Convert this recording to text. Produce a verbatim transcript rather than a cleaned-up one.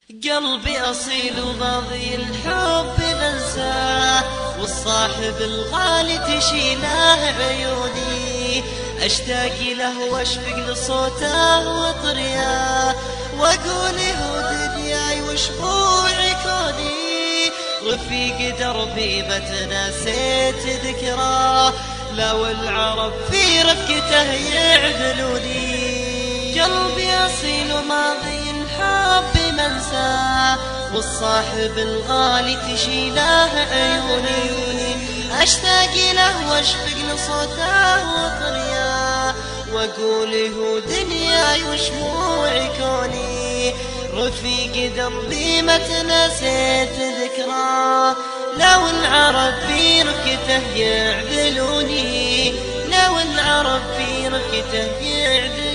قلبي أصيل وماضي الحب ننساه، والصاحب الغالي تشيله عيوني. أشتاق له واشفق لصوته وطرياه، وأقول هو دنياي وشموعي كوني. رفيق دربي ما تناسيت ذكراه، لو العرب في رفقته يعدلوني. قلبي أصيل وماضي الحب منساه، والصاحب الغالي تشيله عيوني. أشتاق له واشفق لصوته وطرياه، وأقول هو دنياي وشموعي كوني. رفيق دربي ما تناسيت ذكراه، لو العرب في رفقته يعدلوني. لو العرب في رفقته يعدلوني.